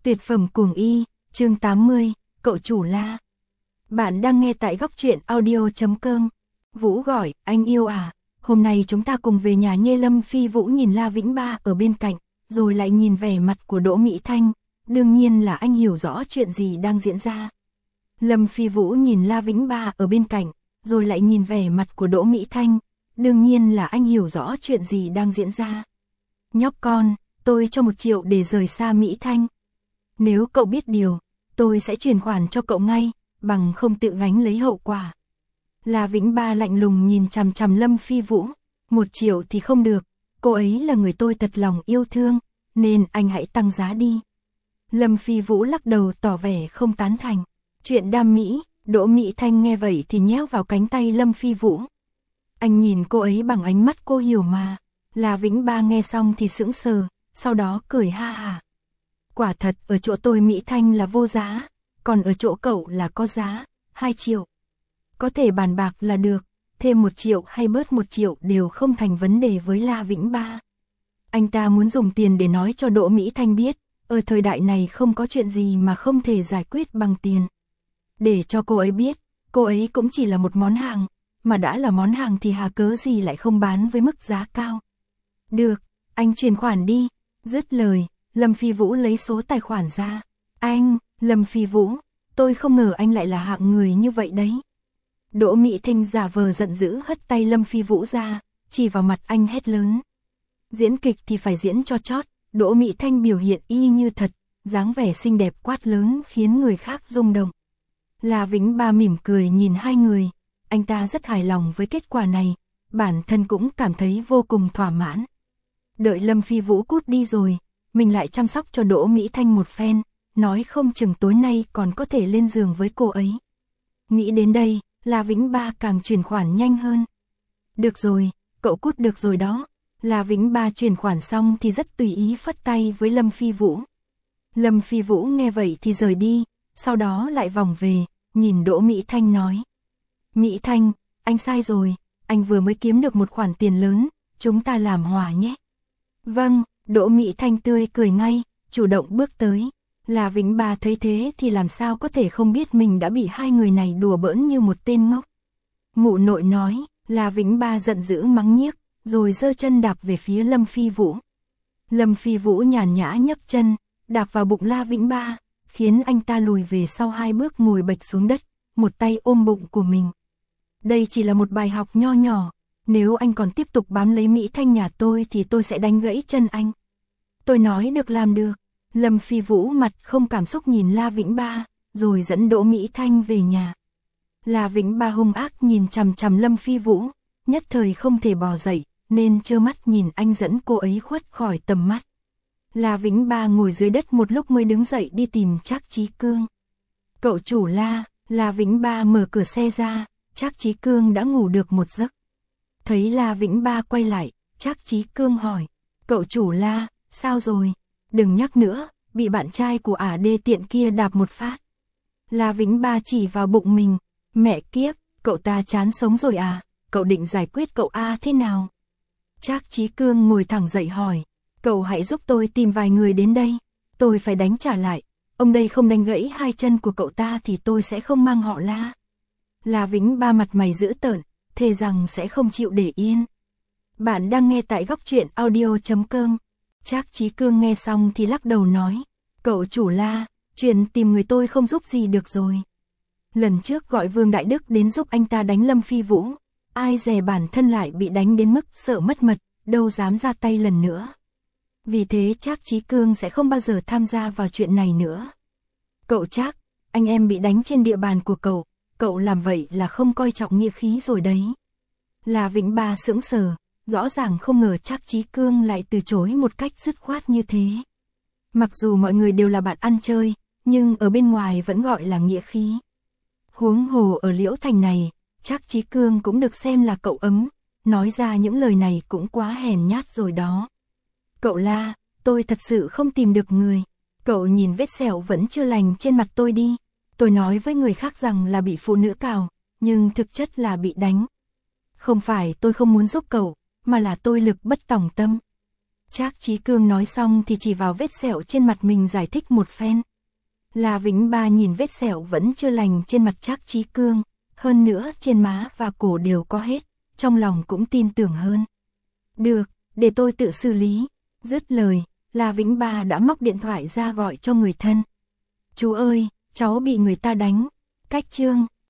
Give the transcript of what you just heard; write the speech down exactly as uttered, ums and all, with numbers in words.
Tuyệt phẩm cuồng y, chương tám mươi, cậu chủ La. Bạn đang nghe tại góc truyện audio chấm com. Vũ gọi, anh yêu à, hôm nay chúng ta cùng về nhà nhê. Lâm Phi Vũ nhìn La Vĩnh Ba ở bên cạnh, rồi lại nhìn vẻ mặt của Đỗ Mỹ Thanh, đương nhiên là anh hiểu rõ chuyện gì đang diễn ra. Lâm Phi Vũ nhìn La Vĩnh Ba ở bên cạnh, rồi lại nhìn vẻ mặt của Đỗ Mỹ Thanh, đương nhiên là anh hiểu rõ chuyện gì đang diễn ra. Nhóc con, tôi cho một triệu để rời xa Mỹ Thanh. Nếu cậu biết điều, tôi sẽ chuyển khoản cho cậu ngay, bằng không tự gánh lấy hậu quả. La Vĩnh Ba lạnh lùng nhìn chằm chằm Lâm Phi Vũ, một triệu thì không được, cô ấy là người tôi thật lòng yêu thương, nên anh hãy tăng giá đi. Lâm Phi Vũ lắc đầu tỏ vẻ không tán thành. Chuyện đam mỹ, Đỗ Mỹ Thanh nghe vậy thì nhéo vào cánh tay Lâm Phi Vũ. Anh nhìn cô ấy bằng ánh mắt cô hiểu mà. La Vĩnh Ba nghe xong thì sững sờ, sau đó cười ha hả. Quả thật ở chỗ tôi Mỹ Thanh là vô giá, còn ở chỗ cậu là có giá, hai triệu. Có thể bàn bạc là được, thêm một triệu hay bớt một triệu đều không thành vấn đề với La Vĩnh Ba. Anh ta muốn dùng tiền để nói cho Đỗ Mỹ Thanh biết, ở thời đại này không có chuyện gì mà không thể giải quyết bằng tiền. Để cho cô ấy biết, cô ấy cũng chỉ là một món hàng, mà đã là món hàng thì hà cớ gì lại không bán với mức giá cao. Được, anh chuyển khoản đi. Dứt lời, Lâm Phi Vũ lấy số tài khoản ra. Anh, Lâm Phi Vũ, tôi không ngờ anh lại là hạng người như vậy đấy. Đỗ Mỹ Thanh giả vờ giận dữ hất tay Lâm Phi Vũ ra, chỉ vào mặt anh hét lớn. Diễn kịch thì phải diễn cho chót. Đỗ Mỹ Thanh biểu hiện y như thật, dáng vẻ xinh đẹp quát lớn khiến người khác rung động. La Vĩnh Ba mỉm cười nhìn hai người, anh ta rất hài lòng với kết quả này, bản thân cũng cảm thấy vô cùng thỏa mãn. Đợi Lâm Phi Vũ cút đi rồi, mình lại chăm sóc cho Đỗ Mỹ Thanh một phen, nói không chừng tối nay còn có thể lên giường với cô ấy. Nghĩ đến đây, La Vĩnh Ba càng chuyển khoản nhanh hơn. Được rồi, cậu cút được rồi đó. La Vĩnh Ba chuyển khoản xong thì rất tùy ý phất tay với Lâm Phi Vũ. Lâm Phi Vũ nghe vậy thì rời đi, sau đó lại vòng về, nhìn Đỗ Mỹ Thanh nói. Mỹ Thanh, anh sai rồi, anh vừa mới kiếm được một khoản tiền lớn, chúng ta làm hòa nhé. Vâng, Đỗ Mỹ Thanh tươi cười ngay, chủ động bước tới. La Vĩnh Ba thấy thế thì làm sao có thể không biết mình đã bị hai người này đùa bỡn như một tên ngốc. Mụ nội nói, La Vĩnh Ba giận dữ mắng nhiếc, rồi giơ chân đạp về phía Lâm Phi Vũ. Lâm Phi Vũ nhàn nhã nhấc chân, đạp vào bụng La Vĩnh Ba, khiến anh ta lùi về sau hai bước ngồi bệch xuống đất, một tay ôm bụng của mình. Đây chỉ là một bài học nho nhỏ, nếu anh còn tiếp tục bám lấy Mỹ Thanh nhà tôi thì tôi sẽ đánh gãy chân anh. Tôi nói được làm được. Lâm Phi Vũ mặt không cảm xúc nhìn La Vĩnh Ba, rồi dẫn Đỗ Mỹ Thanh về nhà. La Vĩnh Ba hung ác nhìn chằm chằm Lâm Phi Vũ, nhất thời không thể bò dậy, nên trơ mắt nhìn anh dẫn cô ấy khuất khỏi tầm mắt. La Vĩnh Ba ngồi dưới đất một lúc mới đứng dậy đi tìm Trác Chí Cương. Cậu chủ La, La Vĩnh Ba mở cửa xe ra, Trác Chí Cương đã ngủ được một giấc. Thấy La Vĩnh Ba quay lại, Trác Chí Cương hỏi, cậu chủ La, sao rồi? Đừng nhắc nữa, bị bạn trai của ả đê tiện kia đạp một phát. La Vĩnh Ba chỉ vào bụng mình, mẹ kiếp, cậu ta chán sống rồi à, cậu định giải quyết cậu A thế nào? Trác Chí Cương ngồi thẳng dậy hỏi, cậu hãy giúp tôi tìm vài người đến đây, tôi phải đánh trả lại, ông đây không đánh gãy hai chân của cậu ta thì tôi sẽ không mang họ La. La Vĩnh Ba mặt mày dữ tợn, thề rằng sẽ không chịu để yên. Bạn đang nghe tại góc truyện audio chấm com. Trác Chí Cương nghe xong thì lắc đầu nói, cậu chủ La, chuyện tìm người tôi không giúp gì được rồi. Lần trước gọi Vương Đại Đức đến giúp anh ta đánh Lâm Phi Vũ, ai dè bản thân lại bị đánh đến mức sợ mất mật, đâu dám ra tay lần nữa. Vì thế Trác Chí Cương sẽ không bao giờ tham gia vào chuyện này nữa. Cậu Trác, anh em bị đánh trên địa bàn của cậu, cậu làm vậy là không coi trọng nghĩa khí rồi đấy. La Vĩnh Ba sững sờ, rõ ràng không ngờ Trác Chí Cương lại từ chối một cách dứt khoát như thế. Mặc dù mọi người đều là bạn ăn chơi, nhưng ở bên ngoài vẫn gọi là nghĩa khí. Huống hồ ở Liễu Thành này, Trác Chí Cương cũng được xem là cậu ấm, nói ra những lời này cũng quá hèn nhát rồi đó. Cậu La, tôi thật sự không tìm được người, cậu nhìn vết sẹo vẫn chưa lành trên mặt tôi đi, tôi nói với người khác rằng là bị phụ nữ cào, nhưng thực chất là bị đánh. Không phải tôi không muốn giúp cậu, mà là tôi lực bất tòng tâm. Trác Chí Cương nói xong thì chỉ vào vết sẹo trên mặt mình giải thích một phen. La Vĩnh Ba nhìn vết sẹo vẫn chưa lành trên mặt Trác Chí Cương, hơn nữa trên má và cổ đều có hết, trong lòng cũng tin tưởng hơn. Được, để tôi tự xử lý. Dứt lời, La Vĩnh Ba đã móc điện thoại ra gọi cho người thân. Chú ơi, cháu bị người ta đánh. Cách Trương,